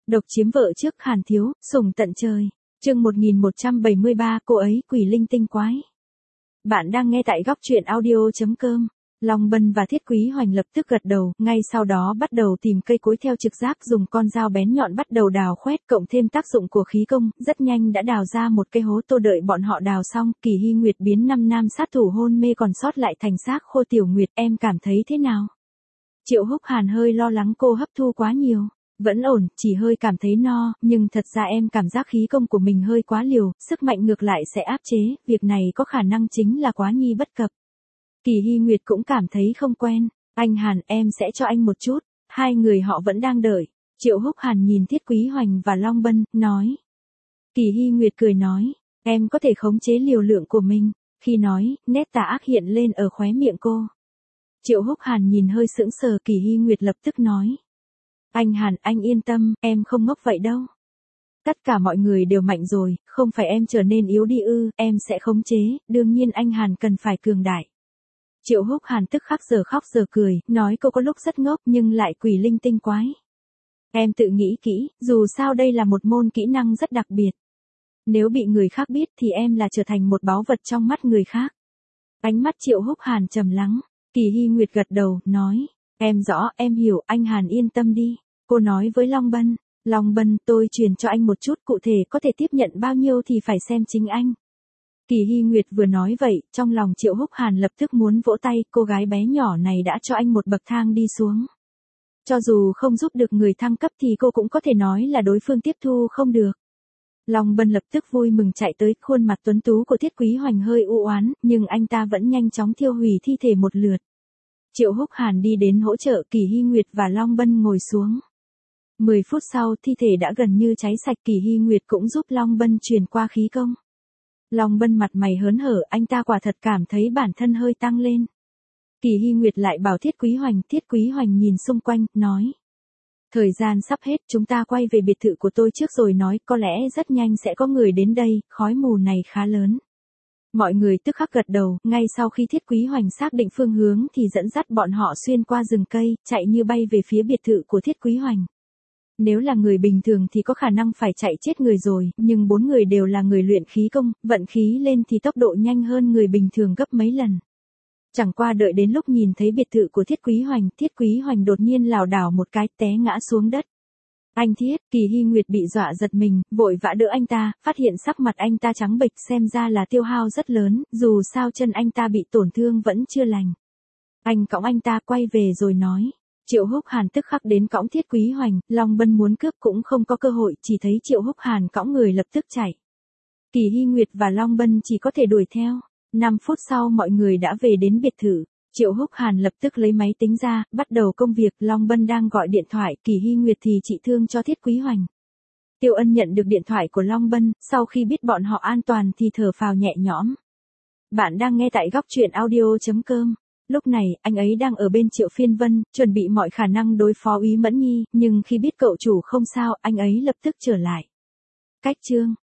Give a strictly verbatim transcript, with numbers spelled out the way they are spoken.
Độc chiếm vợ trước Hàn thiếu, sủng tận trời. Chương một nghìn một trăm bảy mươi ba, cô ấy quỷ linh tinh quái. Bạn đang nghe tại góc truyện audio chấm com. Long Bân và Thiết Quý Hoành lập tức gật đầu, ngay sau đó bắt đầu tìm cây cối theo trực giác, dùng con dao bén nhọn bắt đầu đào khoét, cộng thêm tác dụng của khí công, rất nhanh đã đào ra một cây hố to. Đợi bọn họ đào xong, Kỳ Hy Nguyệt biến năm nam sát thủ hôn mê còn sót lại thành xác khô. Tiểu Nguyệt, em cảm thấy thế nào? Triệu Húc Hàn hơi lo lắng cô hấp thu quá nhiều. Vẫn ổn, chỉ hơi cảm thấy no, nhưng thật ra em cảm giác khí công của mình hơi quá liều, sức mạnh ngược lại sẽ áp chế, việc này có khả năng chính là quá nhi bất cập. Kỳ Hy Nguyệt cũng cảm thấy không quen. Anh Hàn, em sẽ cho anh một chút. Hai người họ vẫn đang đợi. Triệu Húc Hàn nhìn Thiết Quý Hoành và Long Bân, nói. Kỳ Hy Nguyệt cười nói, em có thể khống chế liều lượng của mình. Khi nói, nét tà ác hiện lên ở khóe miệng cô. Triệu Húc Hàn nhìn hơi sững sờ. Kỳ Hy Nguyệt lập tức nói. Anh Hàn, anh yên tâm, em không ngốc vậy đâu. Tất cả mọi người đều mạnh rồi, không phải em trở nên yếu đi ư, em sẽ khống chế, đương nhiên anh Hàn cần phải cường đại. Triệu Húc Hàn tức khắc giờ khóc giờ cười, nói cô có lúc rất ngốc nhưng lại quỷ linh tinh quái. Em tự nghĩ kỹ, dù sao đây là một môn kỹ năng rất đặc biệt. Nếu bị người khác biết thì em là trở thành một báu vật trong mắt người khác. Ánh mắt Triệu Húc Hàn trầm lắng, Kỳ Hy Nguyệt gật đầu, nói. Em rõ, em hiểu, anh Hàn yên tâm đi. Cô nói với Long Bân, Long Bân, tôi truyền cho anh một chút, cụ thể có thể tiếp nhận bao nhiêu thì phải xem chính anh. Kỳ Hy Nguyệt vừa nói vậy, trong lòng Triệu Húc Hàn lập tức muốn vỗ tay, cô gái bé nhỏ này đã cho anh một bậc thang đi xuống. Cho dù không giúp được người thăng cấp thì cô cũng có thể nói là đối phương tiếp thu không được. Long Bân lập tức vui mừng chạy tới, khuôn mặt tuấn tú của Thiết Quý Hoành hơi u oán, nhưng anh ta vẫn nhanh chóng thiêu hủy thi thể một lượt. Triệu Húc Hàn đi đến hỗ trợ, Kỳ Hy Nguyệt và Long Bân ngồi xuống. Mười phút sau, thi thể đã gần như cháy sạch. Kỳ Hy Nguyệt cũng giúp Long Bân truyền qua khí công. Long Bân mặt mày hớn hở, anh ta quả thật cảm thấy bản thân hơi tăng lên. Kỳ Hy Nguyệt lại bảo Thiết Quý Hoành, Thiết Quý Hoành nhìn xung quanh, nói. Thời gian sắp hết, chúng ta quay về biệt thự của tôi trước rồi nói, có lẽ rất nhanh sẽ có người đến đây, khói mù này khá lớn. Mọi người tức khắc gật đầu, ngay sau khi Thiết Quý Hoành xác định phương hướng thì dẫn dắt bọn họ xuyên qua rừng cây, chạy như bay về phía biệt thự của Thiết Quý Hoành. Nếu là người bình thường thì có khả năng phải chạy chết người rồi, nhưng bốn người đều là người luyện khí công, vận khí lên thì tốc độ nhanh hơn người bình thường gấp mấy lần. Chẳng qua đợi đến lúc nhìn thấy biệt thự của Thiết Quý Hoành, Thiết Quý Hoành đột nhiên lảo đảo một cái té ngã xuống đất. Anh Thiết, Kỳ Hy Nguyệt bị dọa giật mình, vội vã đỡ anh ta, phát hiện sắc mặt anh ta trắng bệch, xem ra là tiêu hao rất lớn, dù sao chân anh ta bị tổn thương vẫn chưa lành. Anh cõng anh ta quay về rồi nói. Triệu Húc Hàn tức khắc đến cõng Thiết Quý Hoành, Long Bân muốn cướp cũng không có cơ hội, chỉ thấy Triệu Húc Hàn cõng người lập tức chạy. Kỳ Hy Nguyệt và Long Bân chỉ có thể đuổi theo. Năm phút sau mọi người đã về đến biệt thự. Triệu Húc Hàn lập tức lấy máy tính ra, bắt đầu công việc. Long Bân đang gọi điện thoại, Kỳ Hy Nguyệt thì trị thương cho Thiết Quý Hoành. Tiêu Ân nhận được điện thoại của Long Bân, sau khi biết bọn họ an toàn thì thở phào nhẹ nhõm. Bạn đang nghe tại góc truyện audio chấm com. Lúc này, anh ấy đang ở bên Triệu Phiên Vân, chuẩn bị mọi khả năng đối phó Úy Mẫn Nhi, nhưng khi biết cậu chủ không sao, anh ấy lập tức trở lại. Cách chương